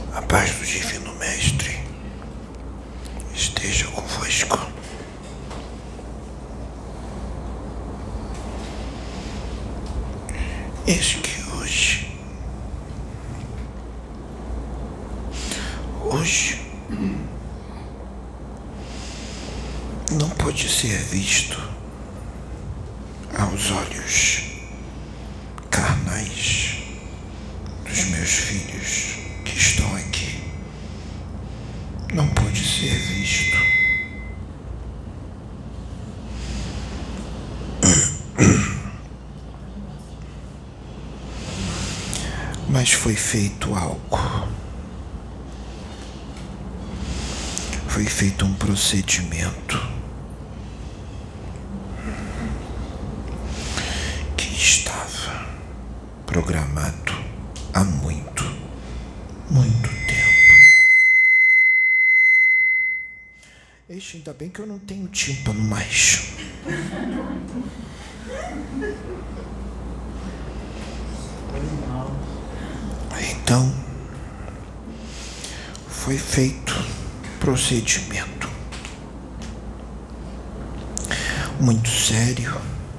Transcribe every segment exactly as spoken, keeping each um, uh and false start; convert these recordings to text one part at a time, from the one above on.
A paz do Divino Mestre esteja convosco. Eis que hoje, hoje, não pode ser visto aos olhos carnais dos meus filhos que estão aqui. Não pode ser visto. Mas foi feito algo. Foi feito um procedimento que estava programado há muito, muito tempo. Eixe, ainda bem que eu não tenho tímpano mais. Então, foi feito procedimento muito sério.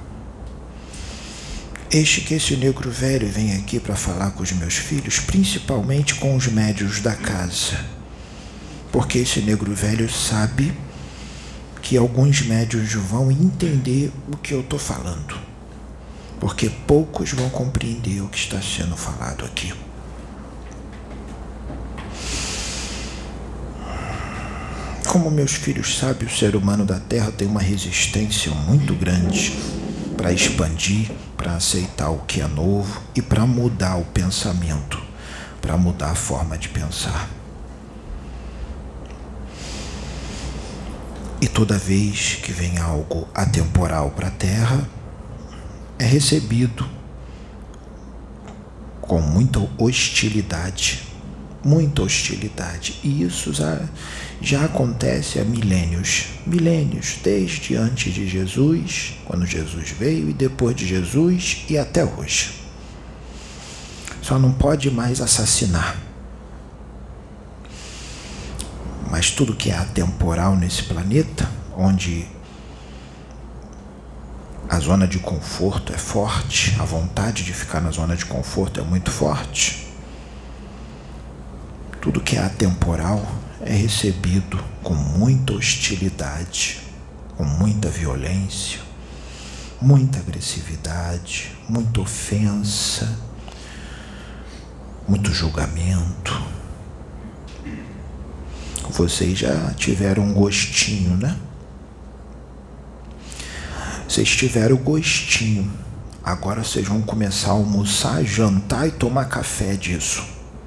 Eis que esse negro velho vem aqui para falar com os meus filhos, principalmente com os médios da casa, porque esse negro velho sabe que alguns médios vão entender o que eu estou falando, porque poucos vão compreender o que está sendo falado aqui. Como meus filhos sabem, o ser humano da Terra tem uma resistência muito grande para expandir, para aceitar o que é novo e para mudar o pensamento, para mudar a forma de pensar. E toda vez que vem algo atemporal para a Terra, é recebido com muita hostilidade, muita hostilidade. E isso já, já acontece há milênios, milênios, desde antes de Jesus, quando Jesus veio, e depois de Jesus e até hoje. Só não pode mais assassinar. Mas tudo que é atemporal nesse planeta, onde a zona de conforto é forte, a vontade de ficar na zona de conforto é muito forte, tudo que é atemporal é recebido com muita hostilidade, com muita violência, muita agressividade, muita ofensa, muito julgamento. Vocês já tiveram um gostinho, né? Vocês tiveram o gostinho. Agora vocês vão começar a almoçar, jantar e tomar café disso.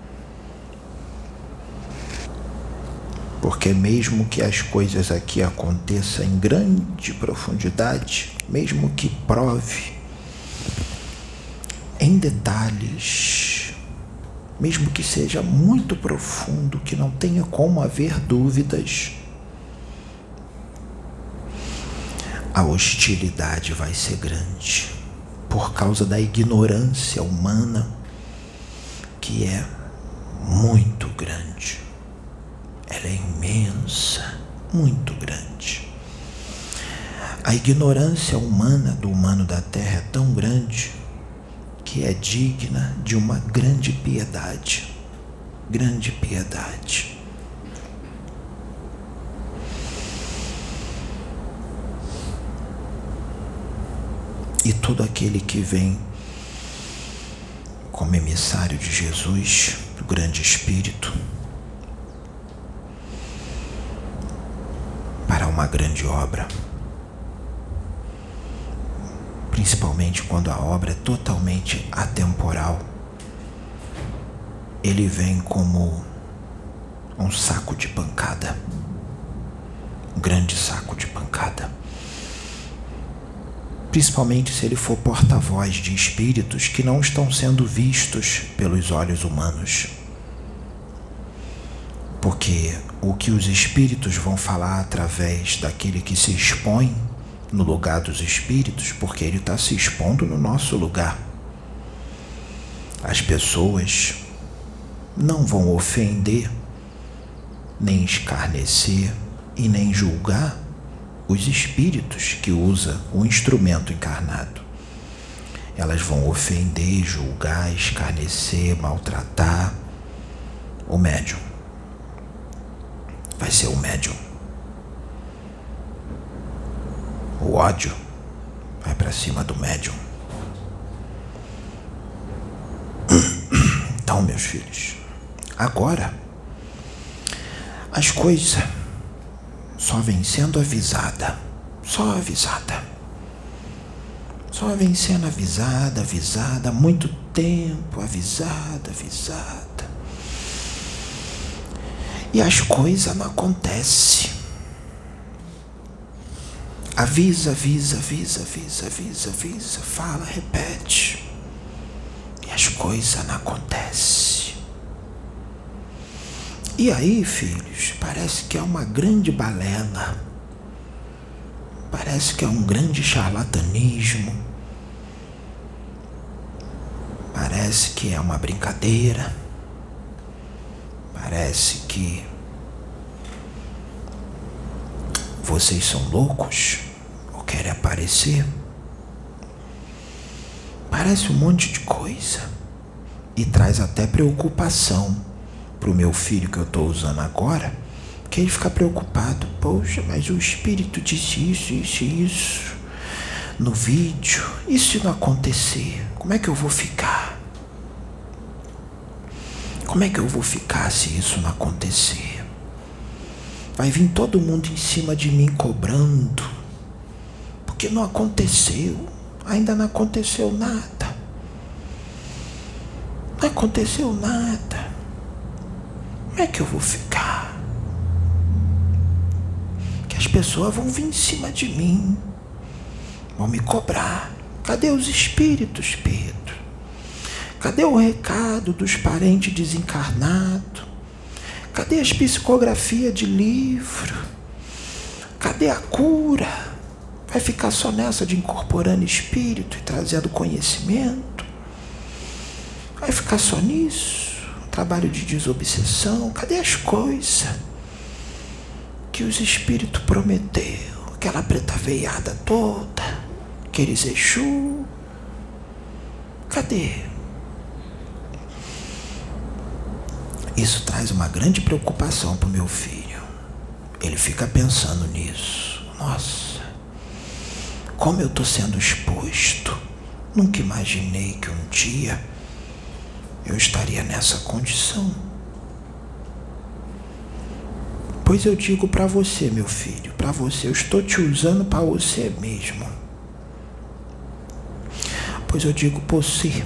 Porque mesmo que as coisas aqui aconteçam em grande profundidade, mesmo que prove em detalhes, mesmo que seja muito profundo, que não tenha como haver dúvidas, a hostilidade vai ser grande por causa da ignorância humana, que é muito grande. Ela é imensa, muito grande. A ignorância humana do humano da Terra é tão grande que é digna de uma grande piedade, grande piedade. E todo aquele que vem como emissário de Jesus, do grande Espírito, para uma grande obra, principalmente quando a obra é totalmente atemporal, ele vem como um saco de pancada, um grande saco de pancada. Principalmente se ele for porta-voz de espíritos que não estão sendo vistos pelos olhos humanos. Porque o que os espíritos vão falar através daquele que se expõe no lugar dos espíritos, porque ele está se expondo no nosso lugar. As pessoas não vão ofender, nem escarnecer e nem julgar os espíritos que usa o instrumento encarnado. Elas vão ofender, julgar, escarnecer, maltratar o médium. Vai ser o médium. O ódio vai para cima do médium. Então, meus filhos, agora as coisas só vêm sendo avisada, só avisada, só vem sendo avisada, avisada, há muito tempo, avisada, avisada. E as coisas não acontecem. Avisa, avisa, avisa, avisa, avisa, avisa, fala, repete. E as coisas não acontecem. E aí, filhos, parece que é uma grande balela. Parece que é um grande charlatanismo. Parece que é uma brincadeira. Parece que vocês são loucos ou querem aparecer. Parece um monte de coisa. E traz até preocupação para o meu filho que eu estou usando agora, que ele fica preocupado. Poxa, mas o espírito disse isso, isso e isso no vídeo. E se não acontecer? Como é que eu vou ficar? Como é que eu vou ficar se isso não acontecer? Vai vir todo mundo em cima de mim cobrando, porque não aconteceu, ainda não aconteceu nada. Não aconteceu nada. Como é que eu vou ficar? Que as pessoas vão vir em cima de mim, vão me cobrar. Cadê os espíritos, Pedro? Cadê o recado dos parentes desencarnados? Cadê as psicografias de livro? Cadê a cura? Vai ficar só nessa de incorporando espírito e trazendo conhecimento? Vai ficar só nisso? Trabalho de desobsessão? Cadê as coisas que os espíritos prometeu? Aquela preta veiada toda, aqueles Exu? Cadê? Isso traz uma grande preocupação para o meu filho. Ele fica pensando nisso. Nossa, como eu estou sendo exposto. Nunca imaginei que um dia eu estaria nessa condição. Pois eu digo para você, meu filho, para você, eu estou te usando para você mesmo. Pois eu digo para você,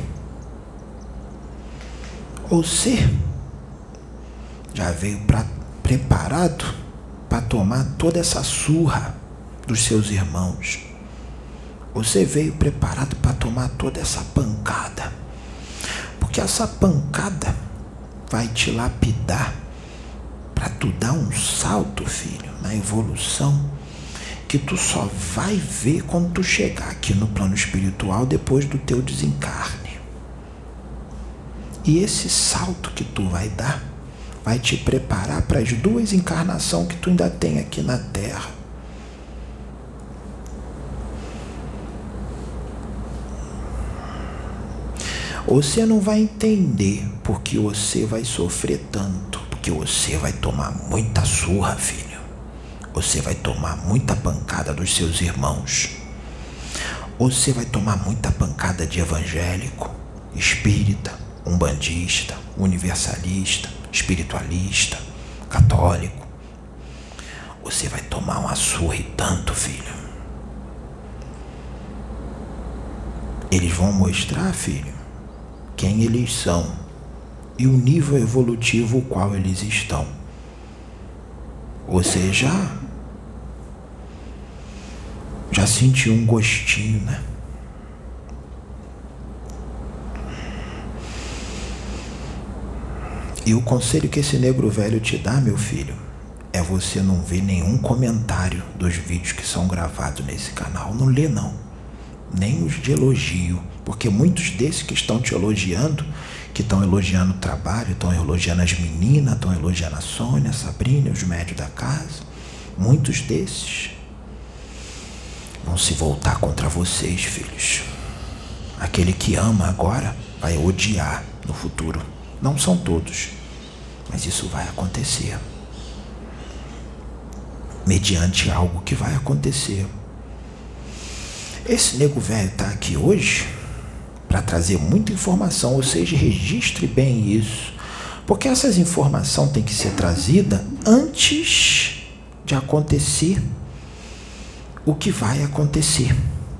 você já veio pra, preparado para tomar toda essa surra dos seus irmãos. Você veio preparado para tomar toda essa pancada. Porque essa pancada vai te lapidar para tu dar um salto, filho, na evolução, que tu só vai ver quando tu chegar aqui no plano espiritual depois do teu desencarne. E esse salto que tu vai dar vai te preparar para as duas encarnações que tu ainda tem aqui na Terra. Você não vai entender porque você vai sofrer tanto, porque você vai tomar muita surra, filho. Você vai tomar muita pancada dos seus irmãos. Você vai tomar muita pancada de evangélico, espírita, umbandista, universalista, espiritualista, católico. Você vai tomar uma surra e tanto, filho. Eles vão mostrar, filho, quem eles são e o nível evolutivo o qual eles estão. Você já já sentiu um gostinho, né? E o conselho que esse negro velho te dá, meu filho, é você não ver nenhum comentário dos vídeos que são gravados nesse canal. Não lê, não. Nem os de elogio. Porque muitos desses que estão te elogiando, que estão elogiando o trabalho, estão elogiando as meninas, estão elogiando a Sônia, a Sabrina, os médios da casa. Muitos desses vão se voltar contra vocês, filhos. Aquele que ama agora vai odiar no futuro. Não são todos, mas isso vai acontecer. Mediante algo que vai acontecer. Esse nego velho está aqui hoje para trazer muita informação, ou seja, registre bem isso. Porque essas informações têm que ser trazidas antes de acontecer o que vai acontecer.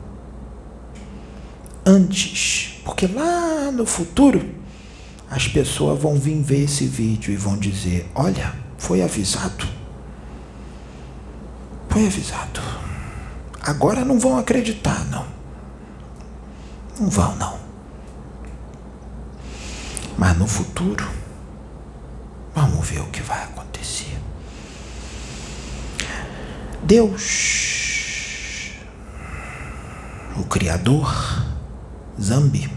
Antes. Porque lá no futuro, as pessoas vão vir ver esse vídeo e vão dizer, olha, foi avisado. Foi avisado. Agora não vão acreditar, não. Não vão, não. Mas no futuro, vamos ver o que vai acontecer. Deus, o Criador, Zambi,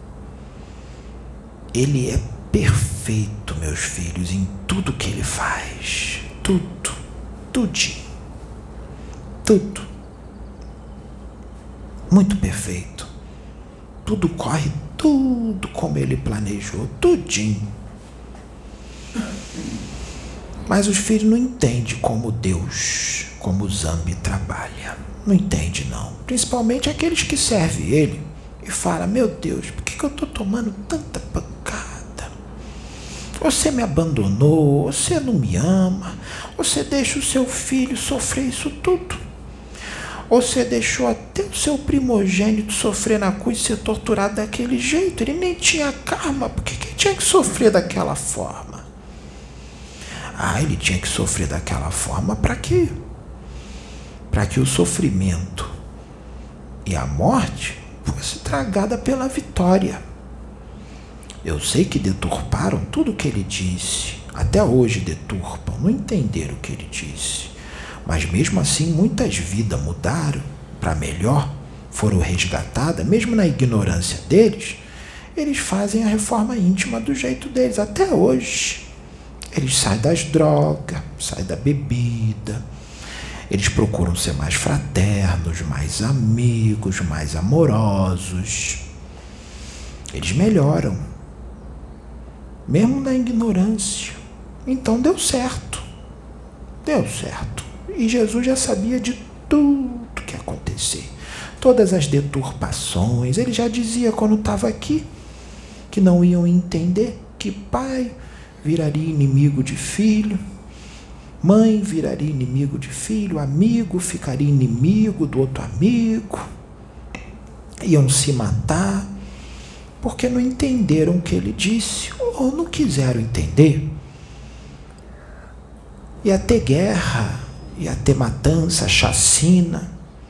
Ele é perfeito, meus filhos, em tudo que Ele faz. Tudo, tudinho. Tudo. Muito perfeito. Tudo corre, tudo como Ele planejou, tudinho. Mas os filhos não entendem como Deus, como o Zambi trabalha. Não entende, não. Principalmente aqueles que servem Ele e falam, meu Deus, por que, que eu estou tomando tanta pancada? Você me abandonou, você não me ama, você deixa o seu filho sofrer isso tudo. Você deixou até o seu primogênito sofrer na cruz e ser torturado daquele jeito. Ele nem tinha karma, por que ele tinha que sofrer daquela forma? Ah, ele tinha que sofrer daquela forma para quê? Para que o sofrimento e a morte fosse tragada pela vitória. Eu sei que deturparam tudo o que ele disse. Até hoje deturpam, não entenderam o que ele disse. Mas mesmo assim, muitas vidas mudaram para melhor, foram resgatadas, mesmo na ignorância deles, eles fazem a reforma íntima do jeito deles, até hoje. Eles saem das drogas, saem da bebida, eles procuram ser mais fraternos, mais amigos, mais amorosos. Eles melhoram, mesmo na ignorância. Então deu certo, deu certo. E Jesus já sabia de tudo que ia acontecer. Todas as deturpações. Ele já dizia quando estava aqui que não iam entender que pai viraria inimigo de filho, mãe viraria inimigo de filho, amigo ficaria inimigo do outro amigo, iam se matar, porque não entenderam o que ele disse, ou não quiseram entender. Ia ter guerra, ia ter matança, chacina,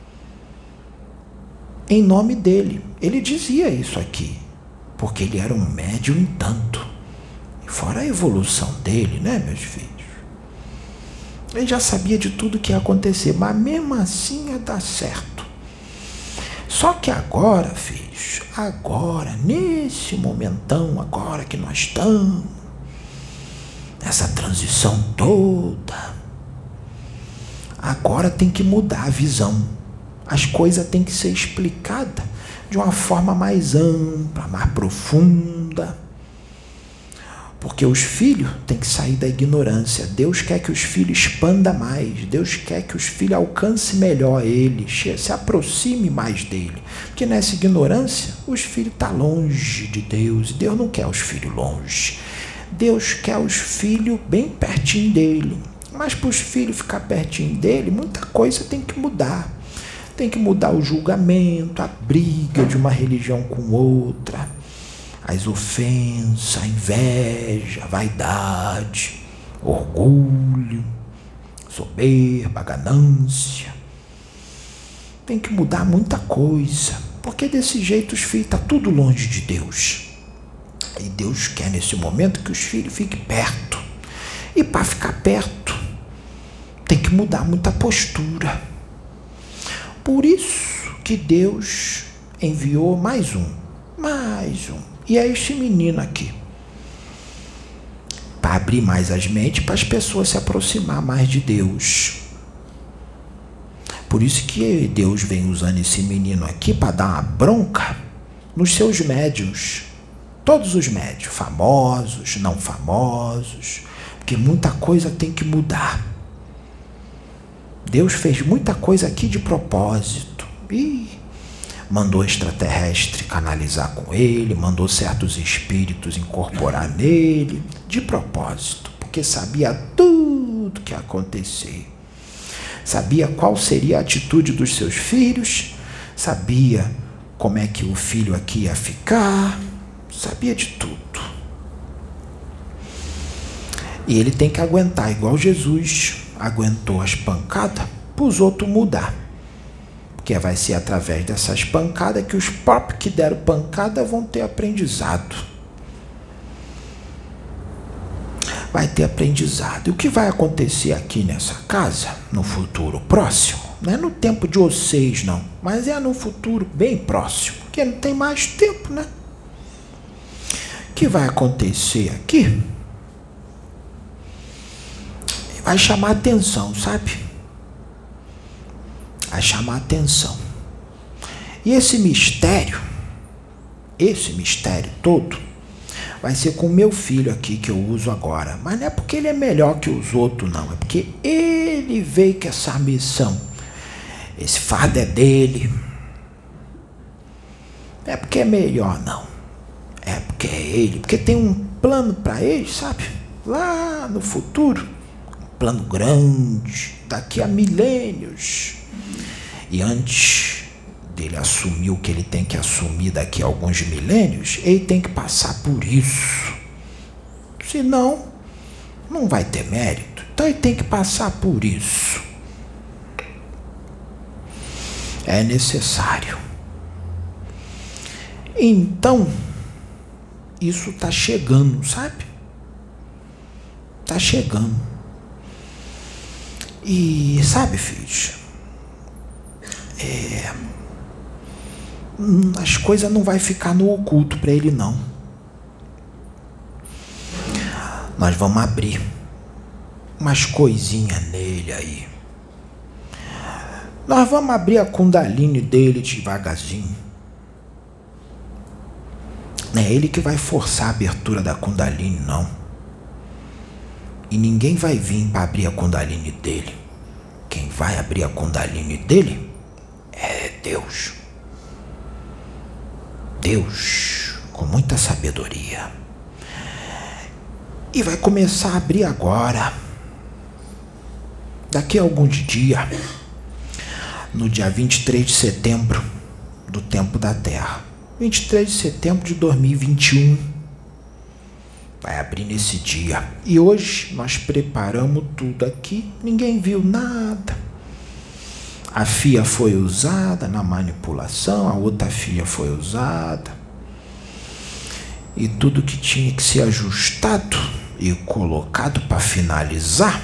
em nome dele. Ele dizia isso aqui, porque ele era um médium em tanto. E fora a evolução dele, né, meus filhos? Ele já sabia de tudo que ia acontecer, mas mesmo assim ia dar certo. Só que agora, filhos, agora, nesse momentão, agora que nós estamos, essa transição toda, agora tem que mudar a visão. As coisas têm que ser explicadas de uma forma mais ampla, mais profunda. Porque os filhos têm que sair da ignorância. Deus quer que os filhos expandam mais. Deus quer que os filhos alcancem melhor ele, se aproxime mais dele. Porque nessa ignorância, os filhos estão longe de Deus. E Deus não quer os filhos longe. Deus quer os filhos bem pertinho dele. Mas para os filhos ficar pertinho dele, muita coisa tem que mudar. Tem que mudar o julgamento, a briga de uma religião com outra, as ofensas, a inveja, a vaidade, orgulho, soberba, ganância. Tem que mudar muita coisa, porque desse jeito os filhos estão tudo longe de Deus. E Deus quer nesse momento que os filhos fiquem perto. E para ficar perto, tem que mudar muita postura. Por isso que Deus enviou mais um, mais um. E é este menino aqui. para abrir mais as mentes, para as pessoas se aproximar mais de Deus. Por isso que Deus vem usando esse menino aqui para dar uma bronca nos seus médiuns. Todos os médiuns, famosos, não famosos, porque muita coisa tem que mudar. Deus fez muita coisa aqui de propósito. E mandou extraterrestre canalizar com ele, mandou certos espíritos incorporar nele, de propósito, porque sabia tudo que ia acontecer. Sabia qual seria a atitude dos seus filhos, sabia como é que o filho aqui ia ficar, sabia de tudo. E ele tem que aguentar, igual Jesus aguentou as pancadas para os outros mudar. Porque vai ser através dessas pancadas que os próprios que deram pancada vão ter aprendizado. Vai ter aprendizado. E o que vai acontecer aqui nessa casa, no futuro próximo, não é no tempo de vocês, não, mas é no futuro bem próximo, porque não tem mais tempo, né? O que vai acontecer aqui vai chamar atenção, sabe? Vai chamar atenção. E esse mistério, esse mistério todo, vai ser com o meu filho aqui que eu uso agora. Mas não é porque ele é melhor que os outros, não. É porque ele veio com essa missão. Esse fardo é dele. Não é porque é melhor, não. É porque é ele. Porque tem um plano para ele, sabe? Lá no futuro. Um plano grande. Daqui a milênios. E antes dele assumir o que ele tem que assumir daqui a alguns milênios, ele tem que passar por isso. Senão, não vai ter mérito. Então ele tem que passar por isso. É necessário. Então, isso está chegando, sabe? Está chegando. E sabe, filhos, é, as coisas não vai ficar no oculto para ele, não. Nós vamos abrir umas coisinhas nele aí. Nós vamos abrir a Kundalini dele devagarzinho. Não é ele que vai forçar a abertura da Kundalini, não. E ninguém vai vir para abrir a Kundalini dele. Quem vai abrir a Kundalini dele é Deus. Deus, com muita sabedoria. E vai começar a abrir agora. Daqui a alguns dias, no dia vinte e três de setembro do tempo da Terra. vinte e três de setembro de dois mil e vinte e um. Vai abrir nesse dia. E hoje nós preparamos tudo aqui. Ninguém viu nada. A filha foi usada na manipulação, a outra filha foi usada. E tudo que tinha que ser ajustado e colocado para finalizar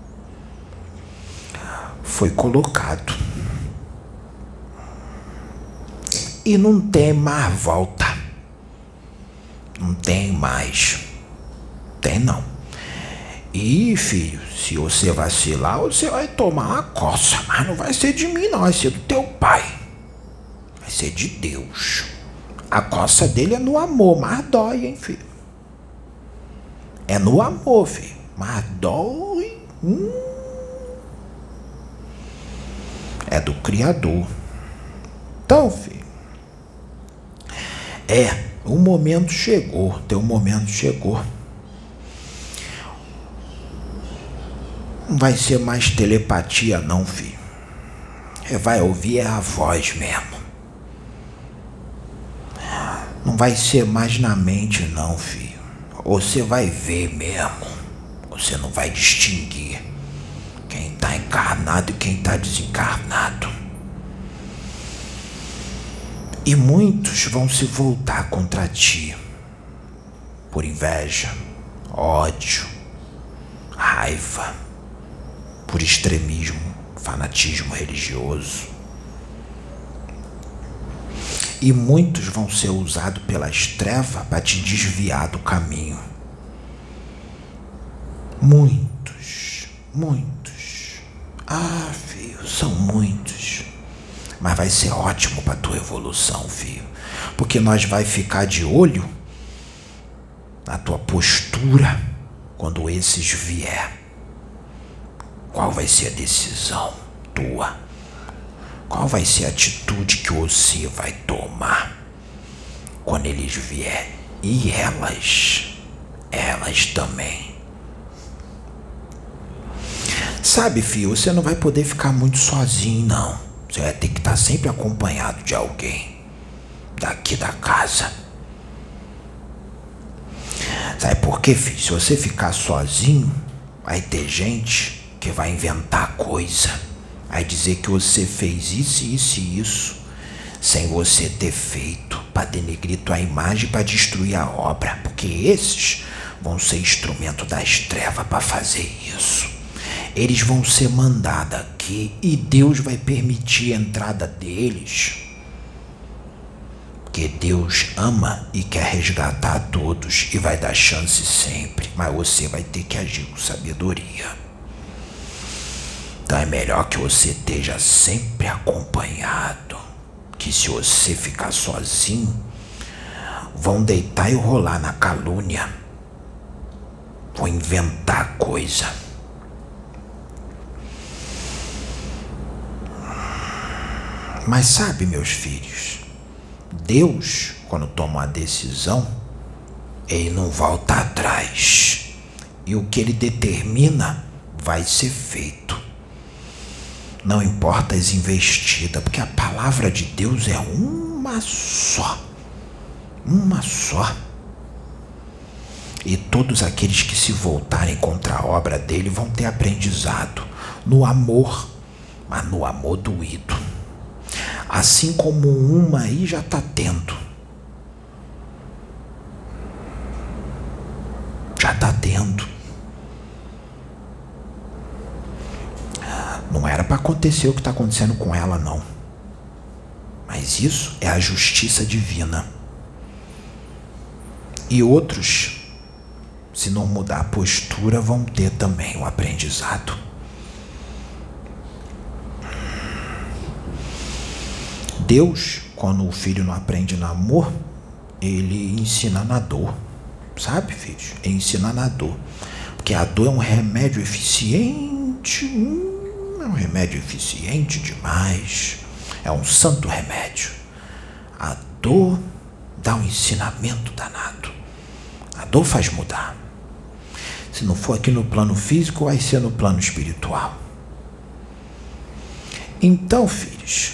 foi colocado. E não tem mais volta. Não tem mais. Tem não. E filho, se você vacilar, você vai tomar uma coça. Mas não vai ser de mim não, vai ser do teu pai. Vai ser de Deus. A coça dele é no amor, mas dói, hein, filho. É no amor, filho. Mas dói. Hum. É do Criador. Então, filho. É, o momento chegou. Teu momento chegou. Não vai ser mais telepatia não, filho. Você vai ouvir é a voz mesmo. Não vai ser mais na mente não, filho. Você vai ver mesmo. Você não vai distinguir quem está encarnado e quem está desencarnado. E muitos vão se voltar contra ti. Por inveja, ódio, raiva. Por extremismo, fanatismo religioso. E muitos vão ser usados pelas trevas para te desviar do caminho. Muitos, muitos. Ah, filho, são muitos. Mas vai ser ótimo para a tua evolução, filho. Porque nós vai ficar de olho na tua postura quando esses vier. Qual vai ser a decisão tua? Qual vai ser a atitude que você vai tomar quando eles vierem? E elas, elas também. Sabe, filho, você não vai poder ficar muito sozinho, não. Você vai ter que estar sempre acompanhado de alguém daqui da casa. Sabe por quê, filho? Se você ficar sozinho, vai ter gente que vai inventar coisa. Vai dizer que você fez isso, isso e isso, sem você ter feito, para denegrir tua imagem, para destruir a obra. Porque esses vão ser instrumento das trevas para fazer isso. Eles vão ser mandados aqui e Deus vai permitir a entrada deles. Porque Deus ama e quer resgatar todos e vai dar chance sempre. Mas você vai ter que agir com sabedoria. Então é melhor que você esteja sempre acompanhado. Que se você ficar sozinho, vão deitar e rolar na calúnia. Vão inventar coisa. Mas sabe, meus filhos, Deus, quando toma uma decisão, ele não volta atrás. E o que ele determina vai ser feito. Não importa as investidas, porque a palavra de Deus é uma só. Uma só. E todos aqueles que se voltarem contra a obra dele vão ter aprendizado no amor, mas no amor doído. Assim como uma aí já está tendo. Já está tendo. Não era para acontecer o que está acontecendo com ela, não. Mas isso é a justiça divina. E outros, se não mudar a postura, vão ter também o aprendizado. Deus, quando o filho não aprende no amor, ele ensina na dor. Sabe, filhos? Ele ensina na dor. Porque a dor é um remédio eficiente. Hum, é um remédio eficiente demais. É um santo remédio. A dor dá um ensinamento danado. A dor faz mudar. Se não for aqui no plano físico, vai ser no plano espiritual. Então, filhos,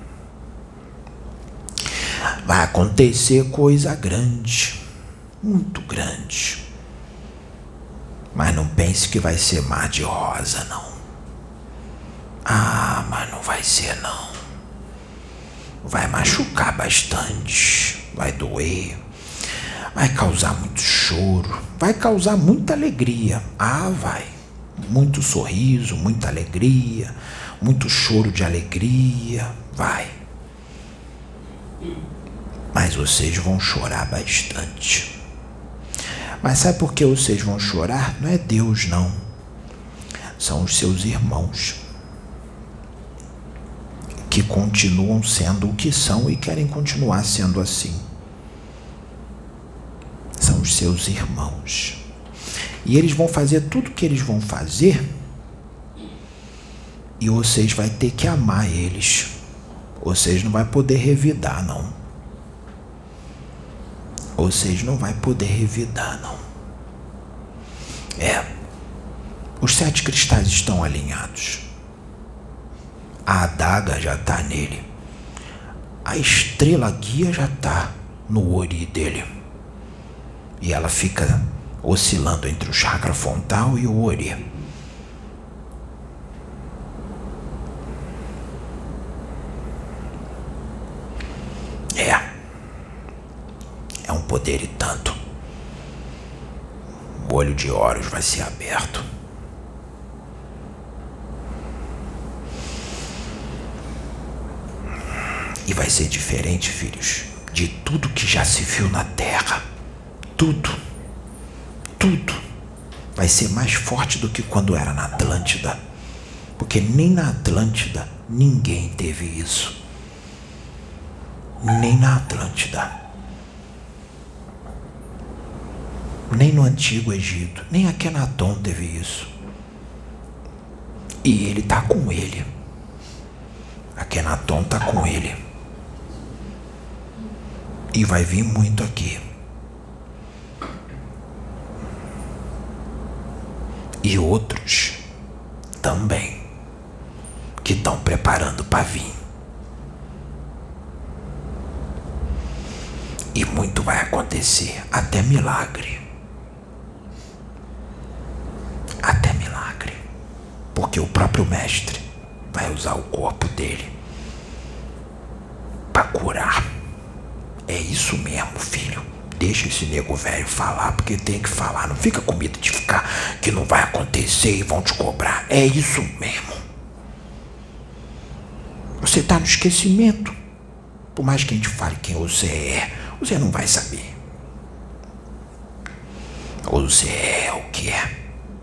vai acontecer coisa grande, muito grande. Mas não pense que vai ser mar de rosa, não. Ah, mas não vai ser, não. Vai machucar bastante, vai doer, vai causar muito choro, vai causar muita alegria. Ah, vai. Muito sorriso, muita alegria, muito choro de alegria, vai. Mas vocês vão chorar bastante. Mas sabe por que vocês vão chorar? Não é Deus, não. São os seus irmãos, que continuam sendo o que são e querem continuar sendo assim. São os seus irmãos. E eles vão fazer tudo o que eles vão fazer, e vocês vão ter que amar eles. Vocês não vão poder revidar, não. Vocês não vão poder revidar, não. É. Os sete cristais estão alinhados. A adaga já está nele. A estrela guia já está no ori dele. E ela fica oscilando entre o chakra frontal e o ori. É. É um poder e tanto. O olho de Horus vai ser aberto. E vai ser diferente, filhos, de tudo que já se viu na Terra. Tudo. Tudo. vai ser mais forte do que quando era na Atlântida. Porque nem na Atlântida ninguém teve isso. Nem na Atlântida. Nem no Antigo Egito. Nem Akenaton teve isso. E ele está com ele. Akenaton está com ele. E vai vir muito aqui. E outros também, que estão preparando para vir. E muito vai acontecer, até milagre. Até milagre. Porque o próprio mestre vai usar o corpo dele para curar. É isso mesmo, filho. Deixa esse nego velho falar, porque tem que falar. Não fica com medo de ficar que não vai acontecer e vão te cobrar. É isso mesmo. Você está no esquecimento. Por mais que a gente fale quem você é, você não vai saber. Você é o que é.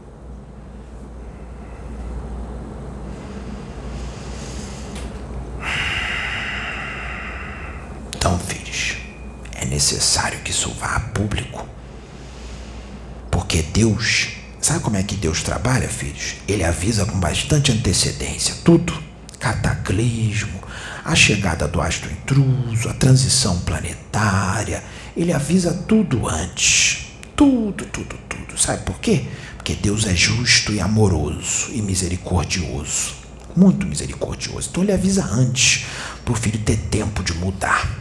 Então, filhos, é necessário que isso vá a público. Porque Deus, sabe como é que Deus trabalha, filhos? Ele avisa com bastante antecedência tudo. Cataclismo, a chegada do astro intruso, a transição planetária. Ele avisa tudo antes. Tudo, tudo, tudo. Sabe por quê? Porque Deus é justo e amoroso e misericordioso. Muito misericordioso. Então ele avisa antes, para o filho ter tempo de mudar.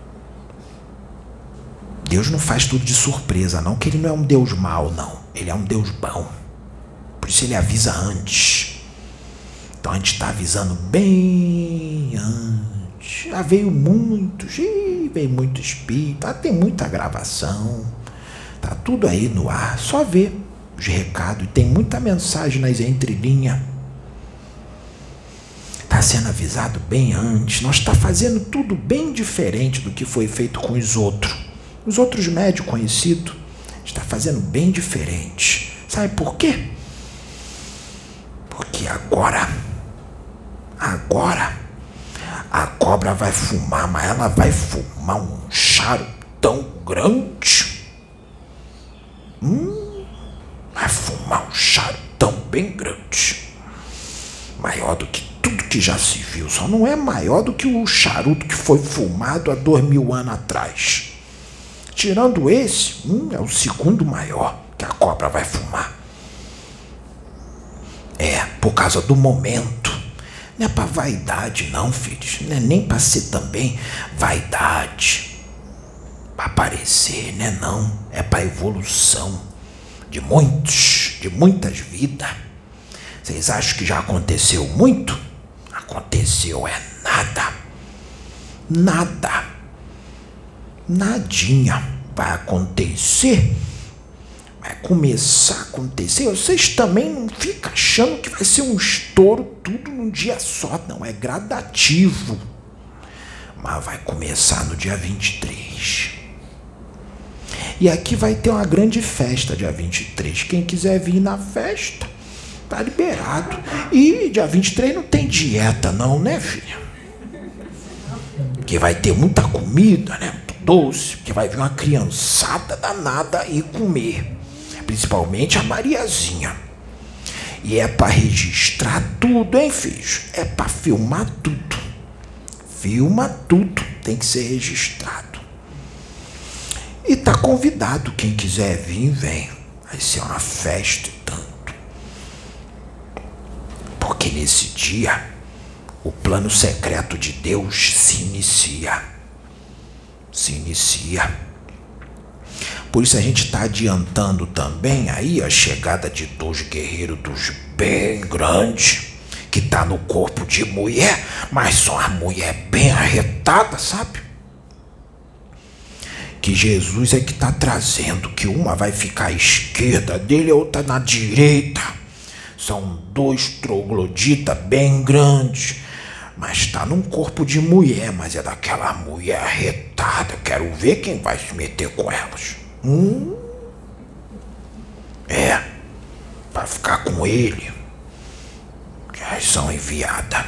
Deus não faz tudo de surpresa, não, que ele não é um Deus mau, não. Ele é um Deus bom. Por isso ele avisa antes. Então a gente está avisando bem antes. Já veio muitos, ih, veio muito espírito, ah, tem muita gravação. Tá tudo aí no ar, só ver os recados. Tem muita mensagem nas entrelinhas. Está sendo avisado bem antes. Nós está fazendo tudo bem diferente do que foi feito com os outros. Os outros médios conhecidos está fazendo bem diferente. Sabe por quê? Porque agora, agora, a cobra vai fumar, mas ela vai fumar um charutão grande. Hum, vai fumar um charutão bem grande. Maior do que tudo que já se viu. Só não é maior do que o charuto que foi fumado há dois mil anos atrás. Tirando esse, hum, é o segundo maior que a cobra vai fumar. É, por causa do momento. Não é para vaidade não, filhos. Não é nem para ser também vaidade. Para aparecer, né? Não. É para evolução de muitos, de muitas vidas. Vocês acham que já aconteceu muito? Aconteceu é nada. Nada. Nadinha vai acontecer, vai começar a acontecer. Vocês também não ficam achando que vai ser um estouro tudo num dia só, não, é gradativo. Mas vai começar no dia vinte e três. E aqui vai ter uma grande festa dia vinte e três. Quem quiser vir na festa, tá liberado. E dia vinte e três não tem dieta não, né, filha? Porque vai ter muita comida, né? Doce, porque vai vir uma criançada danada aí comer, principalmente a Mariazinha. E é para registrar tudo, hein, filhos? É para filmar tudo. Filma tudo, tem que ser registrado. E tá convidado, quem quiser vir, vem. Vai ser uma festa e tanto. Porque nesse dia, o plano secreto de Deus se inicia. Se inicia. Por isso a gente está adiantando também aí a chegada de dois guerreiros dos bem grandes, que tá no corpo de mulher, mas são a mulher bem arretada, sabe? Que Jesus é que está trazendo, que uma vai ficar à esquerda dele, a outra na direita. São dois trogloditas bem grandes. Mas está num corpo de mulher, mas é daquela mulher arretada. Quero ver quem vai se meter com elas. Hum? É. com ele, que a ação enviada.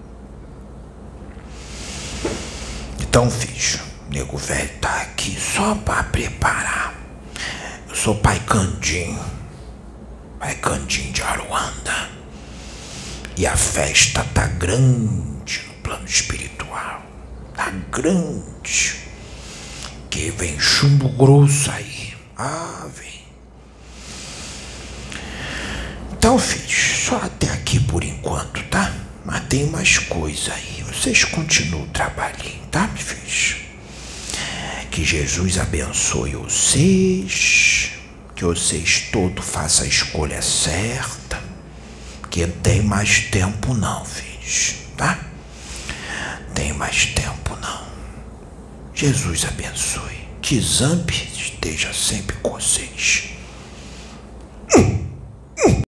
Então, filho, o nego velho tá aqui só pra preparar. Eu sou pai Candinho, pai Candinho de Aruanda. E a festa tá grande no plano espiritual. Tá grande. Que vem chumbo grosso aí. Ah, vem. Então, filhos, só até aqui por enquanto, tá? Mas tem mais coisa aí. Vocês continuam o trabalhinho, tá, meus filhos? Que Jesus abençoe vocês. Que vocês todos façam a escolha certa. Que não tem mais tempo não, filhos, tá? Tem mais tempo não. Jesus abençoe. Que Zambi esteja sempre com vocês.